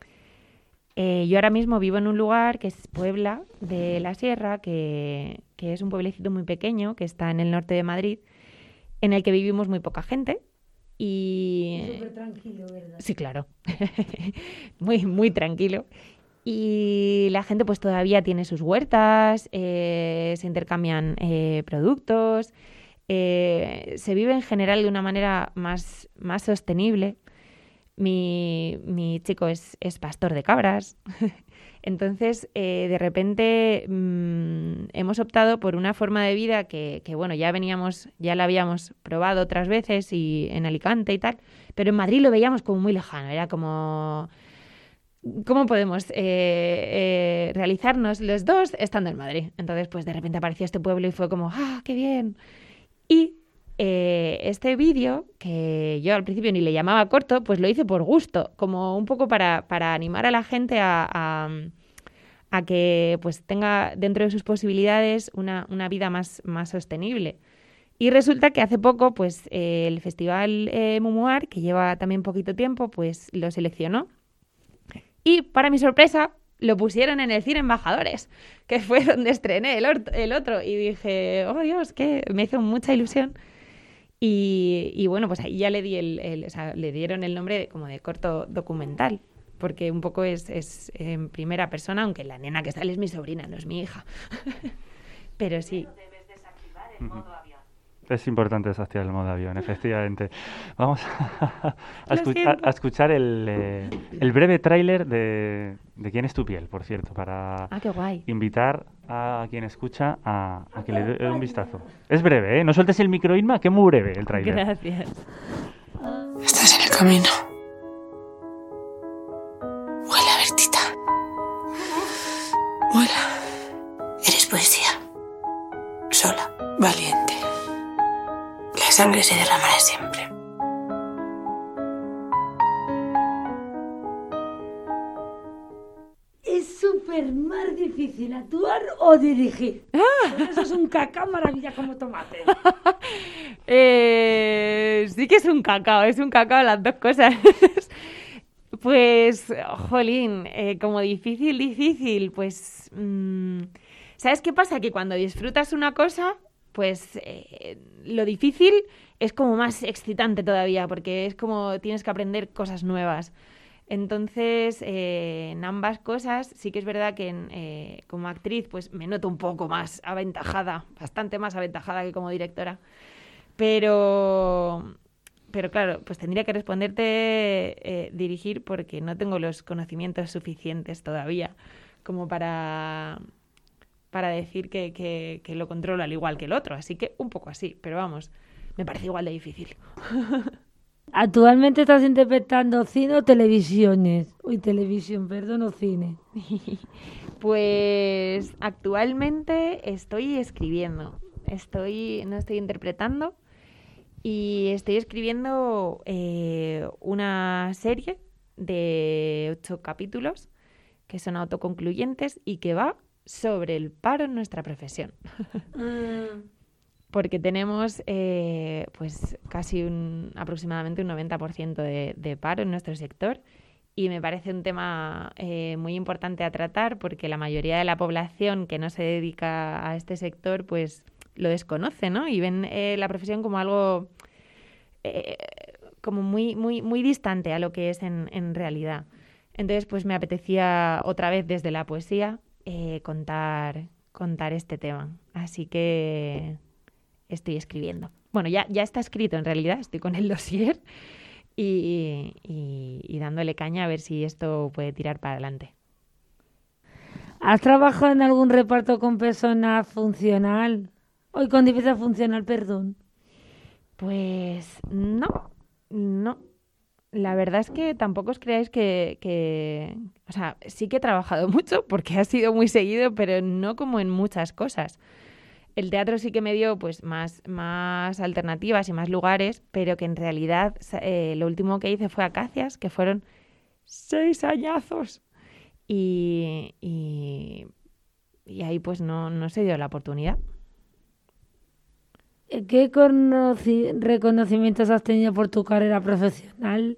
S8: eh, yo ahora mismo vivo en un lugar que es Puebla de la Sierra, que, que es un pueblecito muy pequeño que está en el norte de Madrid, en el que vivimos muy poca gente. Y
S7: súper tranquilo, ¿verdad?
S8: Sí, claro. muy, muy tranquilo. Y la gente pues todavía tiene sus huertas, eh, se intercambian eh, productos. Eh, se vive en general de una manera más, más sostenible. Mi, mi chico es, es pastor de cabras. Entonces, eh, de repente mmm, hemos optado por una forma de vida que, que, bueno, ya veníamos, ya la habíamos probado otras veces y en Alicante y tal, pero en Madrid lo veíamos como muy lejano. Era como... ¿Cómo podemos eh, eh, realizarnos los dos estando en Madrid? Entonces, pues de repente apareció este pueblo y fue como, ¡ah, qué bien! Y eh, este vídeo, que yo al principio ni le llamaba corto, pues lo hice por gusto, como un poco para, para animar a la gente a, a, a que pues tenga dentro de sus posibilidades una, una vida más, más sostenible. Y resulta que hace poco pues eh, el Festival eh, Mumuar, que lleva también poquito tiempo, pues lo seleccionó. Y para mi sorpresa lo pusieron en el Cine Embajadores, que fue donde estrené el, or- el otro. Y dije, oh Dios, que me hizo mucha ilusión. Y, y bueno, pues ahí ya le di el, el, o sea, le dieron el nombre de, como de corto documental, porque un poco es, es en primera persona, aunque la nena que sale es mi sobrina, no es mi hija. Pero sí.
S2: Es importante desactivar el modo avión, efectivamente. Vamos a, a, escuchar, a escuchar el, eh, el breve tráiler de, de ¿Quién es tu piel?, por cierto, para
S8: ah, qué guay.
S2: invitar a quien escucha a, a que le dé un vistazo. Es breve, ¿eh? No sueltes el micro, Inma, que es muy breve el tráiler.
S8: Gracias.
S4: Estás en el camino. Vuela, Bertita. Vuela. Eres poesía. Sola, valiente. La sangre se derramará siempre.
S7: Es súper más difícil actuar o dirigir.
S8: ¡Ah!
S7: Eso es un cacao maravilla como tomate.
S8: eh, sí que es un cacao, es un cacao las dos cosas. Pues, jolín, eh, como difícil, difícil, pues... Mmm, ¿sabes qué pasa? Que cuando disfrutas una cosa... pues eh, lo difícil es como más excitante todavía, porque es como tienes que aprender cosas nuevas. Entonces, eh, en ambas cosas sí que es verdad que en, eh, como actriz pues me noto un poco más aventajada, bastante más aventajada que como directora. Pero, pero claro, pues tendría que responderte eh, dirigir porque no tengo los conocimientos suficientes todavía como para... para decir que, que, que lo controlo al igual que el otro. Así que un poco así, pero vamos, me parece igual de difícil.
S7: ¿Actualmente estás interpretando cine o televisiones? Uy, televisión, perdón, o cine.
S8: Pues actualmente estoy escribiendo. Estoy, no estoy interpretando y estoy escribiendo eh, una serie de ocho capítulos que son autoconcluyentes y que va sobre el paro en nuestra profesión. Porque tenemos eh, pues casi un, aproximadamente un noventa por ciento de, de paro en nuestro sector, y me parece un tema eh, muy importante a tratar, porque la mayoría de la población que no se dedica a este sector pues lo desconoce, ¿no? Y ven eh, la profesión como algo eh, como muy, muy, muy distante a lo que es en, en realidad. Entonces pues me apetecía otra vez desde la poesía eh, contar, contar este tema. Así que estoy escribiendo. Bueno, ya, ya está escrito en realidad, estoy con el dossier y, y, y dándole caña a ver si esto puede tirar para adelante.
S7: ¿Has trabajado en algún reparto con personal funcional? Hoy con diversidad funcional, perdón.
S8: Pues no, no. La verdad es que tampoco os creáis que, que... O sea, sí que he trabajado mucho porque ha sido muy seguido, pero no como en muchas cosas. El teatro sí que me dio pues más, más alternativas y más lugares, pero que en realidad eh, lo último que hice fue Acacias, que fueron seis añazos. Y, y, y ahí pues no, no se dio la oportunidad.
S7: ¿Qué conoci- reconocimientos has tenido por tu carrera profesional?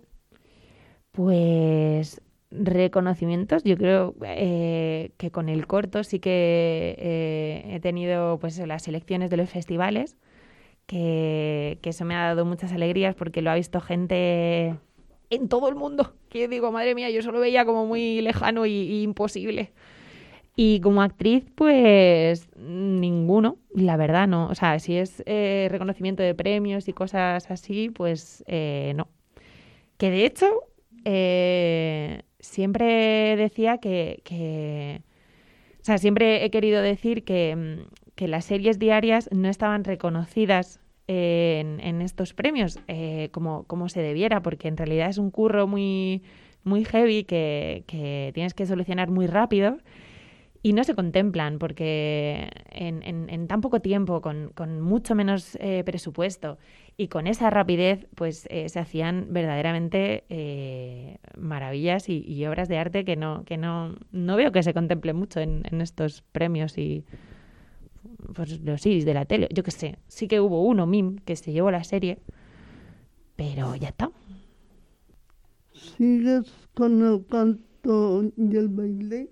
S8: Pues reconocimientos, yo creo eh, que con el corto sí que eh, he tenido pues las selecciones de los festivales, que, que eso me ha dado muchas alegrías porque lo ha visto gente en todo el mundo, que yo digo, madre mía, yo solo veía como muy lejano y, y imposible. Y como actriz, pues ninguno, la verdad, no. O sea, si es eh, reconocimiento de premios y cosas así, pues eh, no. Que de hecho, eh, siempre decía que, que... O sea, siempre he querido decir que, que las series diarias no estaban reconocidas eh, en, en estos premios eh, como, como se debiera, porque en realidad es un curro muy, muy heavy que, que tienes que solucionar muy rápido. Y no se contemplan porque en, en, en tan poco tiempo, con, con mucho menos eh, presupuesto y con esa rapidez, pues eh, se hacían verdaderamente eh, maravillas y, y obras de arte que no que no, no veo que se contemple mucho en, en estos premios y pues los iris de la tele. Yo qué sé, sí que hubo uno, M I M, que se llevó la serie, pero ya está.
S3: ¿Sigues con el canto y el baile?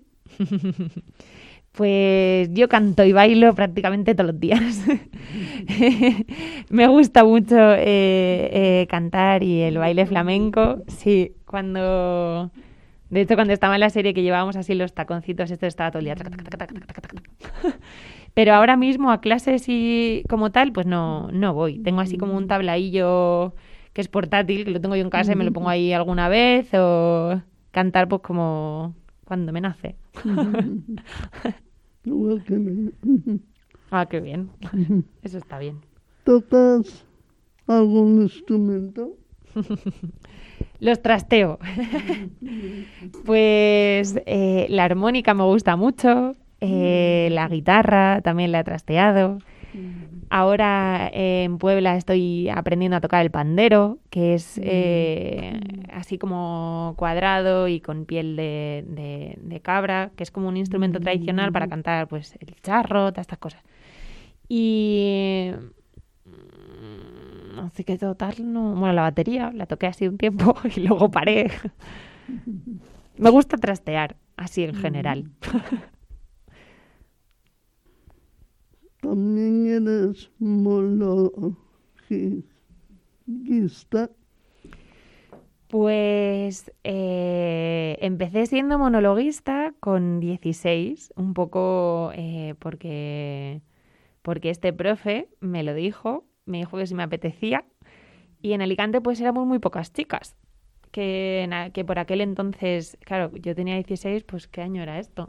S8: Pues yo canto y bailo prácticamente todos los días. Me gusta mucho eh, eh, cantar y el baile flamenco. Sí, cuando... De hecho, cuando estaba en la serie que llevábamos así los taconcitos, esto estaba todo el día... Pero ahora mismo a clases y como tal, pues no, no voy. Tengo así como un tablaillo que es portátil, que lo tengo yo en casa y me lo pongo ahí alguna vez, o cantar pues como cuando me nace. Ah, qué bien. Eso está bien.
S3: ¿Tocas algún instrumento?
S8: Los trasteo. Pues eh, la armónica me gusta mucho, eh, la guitarra también la he trasteado. Ahora eh, en Puebla estoy aprendiendo a tocar el pandero, que es eh, así como cuadrado y con piel de, de, de cabra, que es como un instrumento tradicional para cantar pues el charro, todas estas cosas. Y así que total, no... Bueno, la batería la toqué así un tiempo y luego paré. Me gusta trastear, así en general.
S3: ¿También eres monologuista?
S8: Pues eh, empecé siendo monologuista con dieciséis, un poco eh, porque, porque este profe me lo dijo, me dijo que si me apetecía, y en Alicante pues éramos muy pocas chicas, que, que por aquel entonces, claro, yo tenía dieciséis, pues ¿qué año era esto?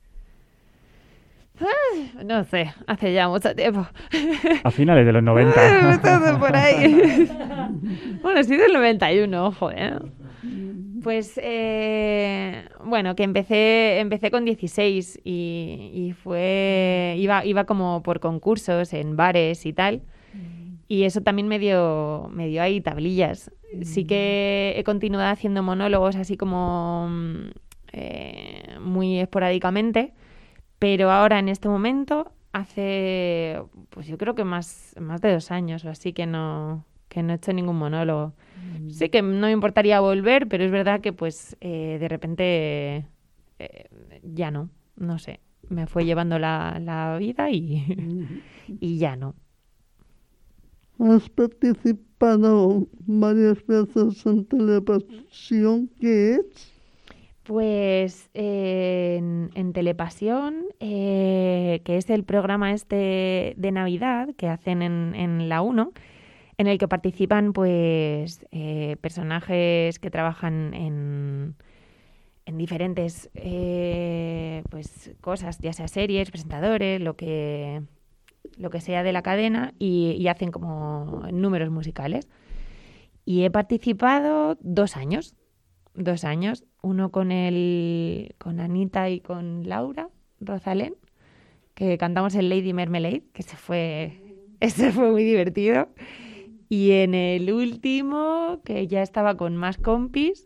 S8: No sé, hace ya mucho tiempo.
S2: A finales de los noventa.
S8: Por ahí. Bueno, sí, del noventa y uno, ojo, ¿eh? Pues, eh, bueno, que empecé empecé con dieciséis y, y fue... Iba, iba como por concursos en bares y tal. Y eso también me dio, me dio ahí tablillas. Sí que he continuado haciendo monólogos así como eh, muy esporádicamente, Pero ahora, en este momento, hace, pues yo creo que más, más de dos años o así que no, que no he hecho ningún monólogo. Mm. Sí que no me importaría volver, pero es verdad que pues eh, de repente eh, ya no, no sé. Me fue llevando la, la vida y, y ya no.
S3: Has participado varias veces en Telepasión. ¿Qué es?
S8: Pues eh, en, en Telepasión, eh, que es el programa este de Navidad que hacen en, en la uno, en el que participan pues eh, personajes que trabajan en, en diferentes eh, pues cosas, ya sea series, presentadores, lo que, lo que sea de la cadena, y, y hacen como números musicales. Y he participado dos años. Dos años, uno con el con Anita y con Laura Rosalén, que cantamos el Lady Marmalade, que se fue, ese fue muy divertido. Y en el último, que ya estaba con más compis,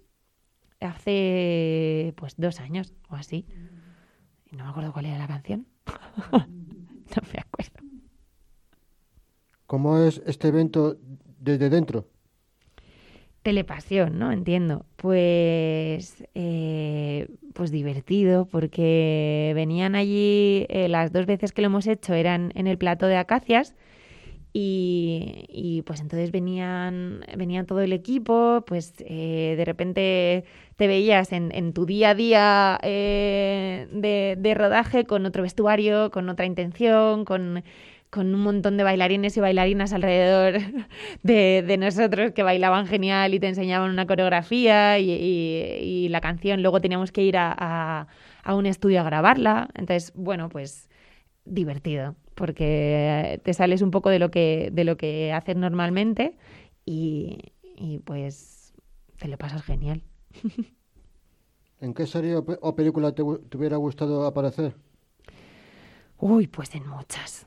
S8: hace pues dos años o así. No me acuerdo cuál era la canción. No me acuerdo.
S9: ¿Cómo es este evento desde dentro?
S8: Telepasión, ¿no? Entiendo. Pues, eh, pues divertido, porque venían allí, eh, las dos veces que lo hemos hecho eran en el plató de Acacias, y, y pues entonces venían, venían todo el equipo, pues eh, de repente te veías en, en tu día a día eh, de, de rodaje con otro vestuario, con otra intención, con... con un montón de bailarines y bailarinas alrededor de, de nosotros que bailaban genial y te enseñaban una coreografía y, y, y la canción. Luego teníamos que ir a, a, a un estudio a grabarla. Entonces, bueno, pues divertido, porque te sales un poco de lo que, de lo que haces normalmente y, y pues te lo pasas genial.
S9: ¿En qué serie o, pe- o película te, gu- te hubiera gustado aparecer?
S8: Uy, pues en muchas.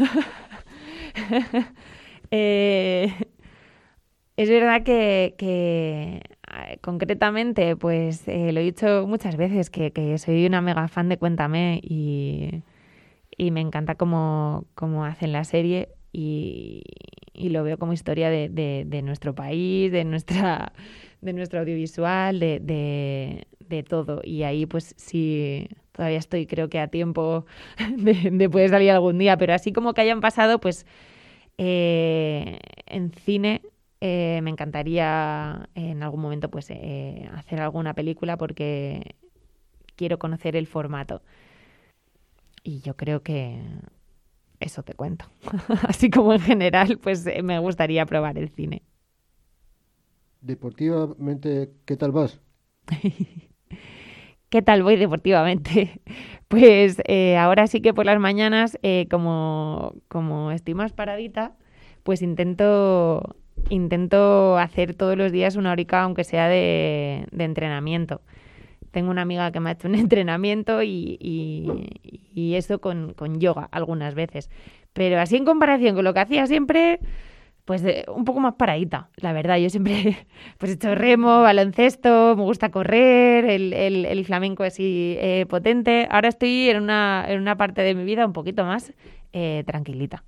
S8: eh, es verdad que, que eh, concretamente, pues eh, lo he dicho muchas veces, que, que soy una mega fan de Cuéntame y, y me encanta cómo, cómo hacen la serie y, y lo veo como historia de, de, de nuestro país, de nuestra de nuestro audiovisual, de, de, de todo. Y ahí pues sí... Todavía estoy, creo que a tiempo de, de poder salir algún día, pero así como que hayan pasado, pues eh, en cine eh, me encantaría en algún momento pues eh, hacer alguna película porque quiero conocer el formato. Y yo creo que eso te cuento. Así como en general, pues eh, me gustaría probar el cine.
S9: Deportivamente, ¿qué tal vas?
S8: ¿Qué tal voy deportivamente? Pues eh, ahora sí que por las mañanas, eh, como, como estoy más paradita, pues intento, intento hacer todos los días una horica, aunque sea de, de entrenamiento. Tengo una amiga que me ha hecho un entrenamiento y, y, y eso con, con yoga algunas veces. Pero así en comparación con lo que hacía siempre... Pues eh, un poco más paradita, la verdad. Yo siempre pues he hecho remo, baloncesto, me gusta correr, el, el, el flamenco así eh, potente. Ahora estoy en una, en una parte de mi vida un poquito más eh, tranquilita.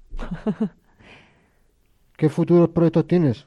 S9: ¿Qué futuros proyectos tienes?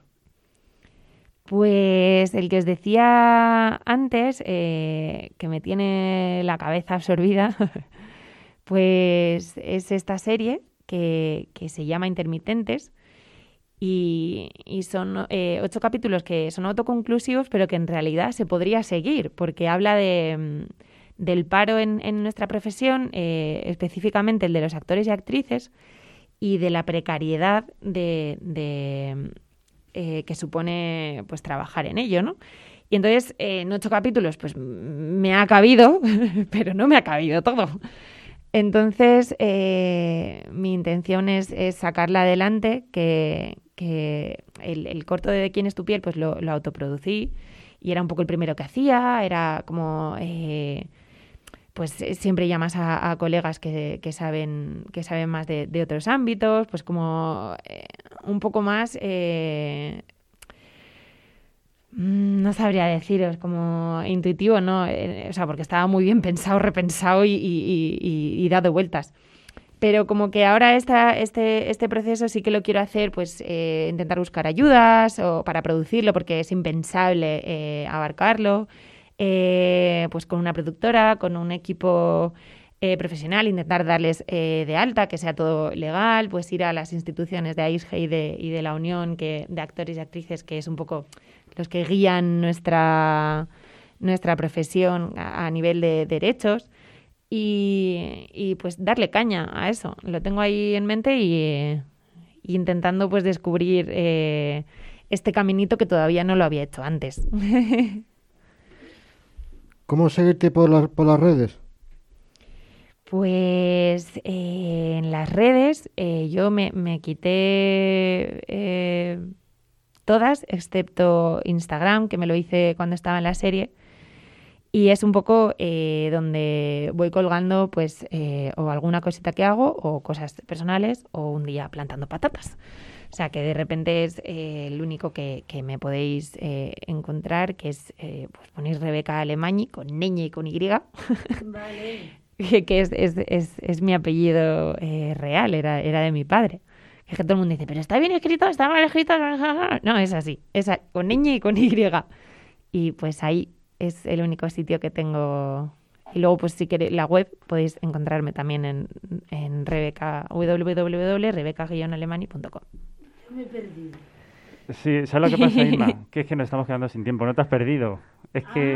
S8: Pues el que os decía antes, eh, que me tiene la cabeza absorbida, pues es esta serie que, que se llama Intermitentes. Y, y son eh, ocho capítulos que son autoconclusivos, pero que en realidad se podría seguir, porque habla de, del paro en, en nuestra profesión, eh, específicamente el de los actores y actrices, y de la precariedad de, de, eh, que supone pues trabajar en ello, ¿no? Y entonces, eh, en ocho capítulos, pues me ha cabido, pero no me ha cabido todo. Entonces, eh, mi intención es, es sacarla adelante, que, que el, el corto de, de ¿Quién es tu piel? Pues lo, lo autoproducí y era un poco el primero que hacía, era como... Eh, pues siempre llamas a, a colegas que, que saben que saben más de, de otros ámbitos, pues como eh, un poco más... Eh, no no sabría deciros, como intuitivo, ¿no? Eh, o sea, porque estaba muy bien pensado, repensado y, y, y, y dado vueltas. Pero como que ahora esta, este, este proceso sí que lo quiero hacer, pues eh, intentar buscar ayudas o para producirlo, porque es impensable eh, abarcarlo, eh, pues con una productora, con un equipo eh, profesional, intentar darles eh, de alta, que sea todo legal, pues ir a las instituciones de A I S G E y de, y de la Unión que, de Actores y Actrices, que es un poco los que guían nuestra, nuestra profesión a, a nivel de derechos. Y, y pues darle caña a eso. Lo tengo ahí en mente y, y intentando pues descubrir eh, este caminito que todavía no lo había hecho antes.
S9: ¿Cómo seguirte por las, por las redes?
S8: Pues eh, en las redes eh, yo me, me quité eh, todas, excepto Instagram, que me lo hice cuando estaba en la serie. Y es un poco eh, donde voy colgando pues eh, o alguna cosita que hago o cosas personales o un día plantando patatas. O sea, que de repente es eh, el único que, que me podéis eh, encontrar, que es, eh, pues ponéis Rebeca Alemany con ñ y con Y.
S7: Vale.
S8: que es, es, es, es mi apellido eh, real, era, era de mi padre. Es que todo el mundo dice, pero está bien escrito, está mal escrito. No, es así, es a, con ñ y con Y. Y pues ahí es el único sitio que tengo. Y luego, pues si queréis, la web podéis encontrarme también en, en Rebeca, w w w punto rebeca guion alemany punto com.
S7: Me he perdido.
S2: Sí, ¿sabes lo que pasa, Inma? Que es que nos estamos quedando sin tiempo. No te has perdido. Es que...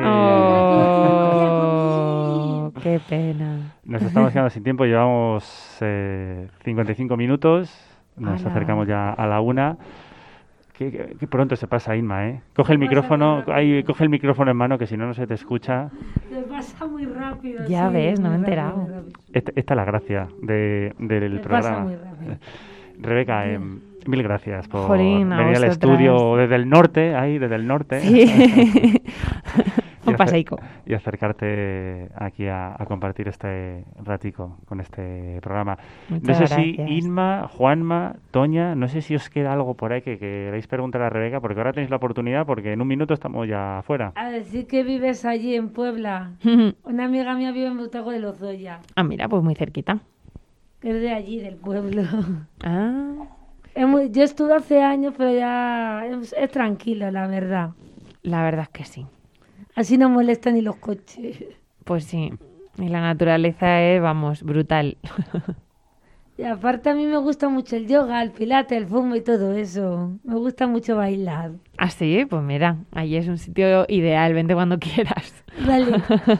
S8: Oh, qué pena.
S2: Nos estamos quedando sin tiempo. Llevamos eh, cincuenta y cinco minutos. Nos
S8: Ala.
S2: acercamos ya a la una. Que, que, que pronto se pasa, Inma, ¿eh? Coge el micrófono, ahí, coge el micrófono en mano, que si no, no se te escucha.
S7: Se pasa muy rápido.
S8: Ya
S7: sí,
S8: ves, no me he
S7: muy
S8: enterado.
S7: rápido, muy rápido.
S2: Esta, esta es la gracia de, del
S7: Me
S2: programa.
S7: pasa muy rápido.
S2: Rebeca, eh, mil gracias por
S8: Jolín, a
S2: venir al
S8: vosotras.
S2: estudio desde el norte, ahí, desde el norte.
S8: Sí.
S2: Y
S8: Un
S2: acer-
S8: paseico.
S2: Y acercarte aquí a, a compartir este ratico con este programa.
S8: Muchas
S2: no sé si
S8: gracias.
S2: Inma, Juanma, Toña, no sé si os queda algo por ahí que queréis preguntar a Rebeca, porque ahora tenéis la oportunidad, porque en un minuto estamos ya afuera.
S7: A decir que vives allí en Puebla. Una amiga mía vive en Butaco de Lozoya,
S8: Ah, mira, pues muy cerquita.
S7: que es de allí, del pueblo.
S8: Ah,
S7: Es muy- yo estuve hace años, pero ya es, es tranquilo, la verdad.
S8: la verdad es que sí.
S7: Así no molestan ni los coches.
S8: Pues sí. Y la naturaleza es, vamos, brutal.
S7: Y aparte a mí me gusta mucho el yoga, el pilates, el fumo y todo eso. Me gusta mucho bailar.
S8: Ah, sí, pues mira, allí es un sitio ideal, vente cuando quieras.
S7: Vale.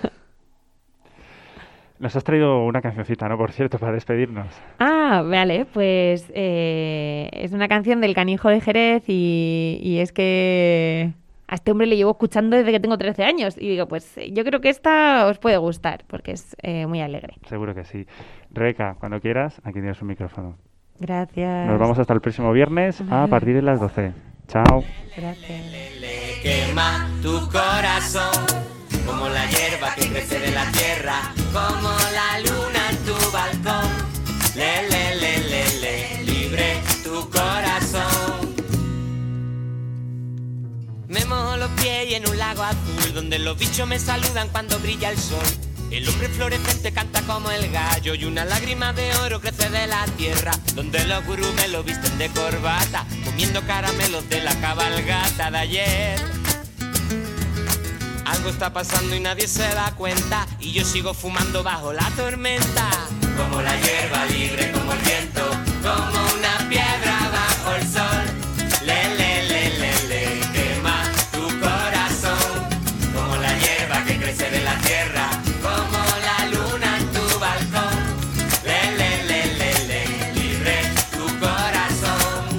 S2: Nos has traído una cancioncita, ¿no? Por cierto, para despedirnos.
S8: Ah, vale, pues eh, es una canción del Canijo de Jerez y, y es que a este hombre le llevo escuchando desde que tengo trece años y digo, pues eh, yo creo que esta os puede gustar porque es eh, muy alegre.
S2: Seguro que sí. Rebeca, cuando quieras, aquí tienes un micrófono.
S8: Gracias.
S2: Nos vamos hasta el próximo viernes a partir de las doce. Chao.
S8: Gracias.
S1: Quema tu corazón como la hierba que crece de la tierra, como la luna en tu balcón. Le, le, le, le, le, libre tu corazón. Me mojo los pies y en un lago azul donde los bichos me saludan cuando brilla el sol. El hombre florescente canta como el gallo y una lágrima de oro crece de la tierra, donde los gurús me lo visten de corbata, comiendo caramelos de la cabalgata de ayer. Algo está pasando y nadie se da cuenta y yo sigo fumando bajo la tormenta. Como la hierba libre, como el viento, como una piedra bajo el sol. Le, le, le, le, le, quema tu corazón. Como la hierba que crece de la tierra, como la luna en tu balcón. Le, le, le, le, le, libre tu corazón.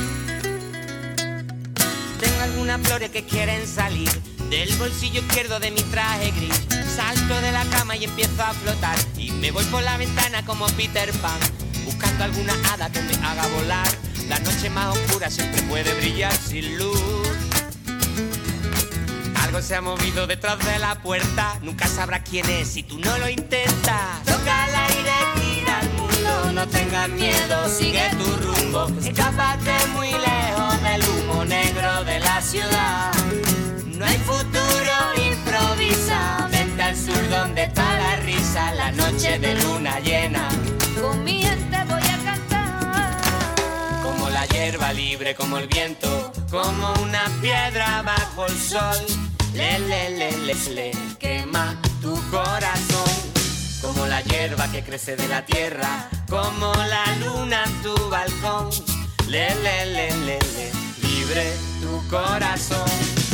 S1: Tengo algunas flores que quieren salir del bolsillo izquierdo de mi traje gris. Salto de la cama y empiezo a flotar y me voy por la ventana como Peter Pan, buscando alguna hada que me haga volar. La noche más oscura siempre puede brillar sin luz. Algo se ha movido detrás de la puerta, nunca sabrás quién es si tú no lo intentas. Toca el aire, gira el mundo, no tengas miedo, sigue tu rumbo. Escápate muy lejos del humo negro de la ciudad. No hay noche de luna llena.
S13: Con mi gente voy a cantar.
S1: Como la hierba libre, como el viento, como una piedra bajo el sol. Le, le, le, le, le, quema tu corazón. Como la hierba que crece de la tierra, como la luna en tu balcón. Le, le, le, le, le, libre tu corazón.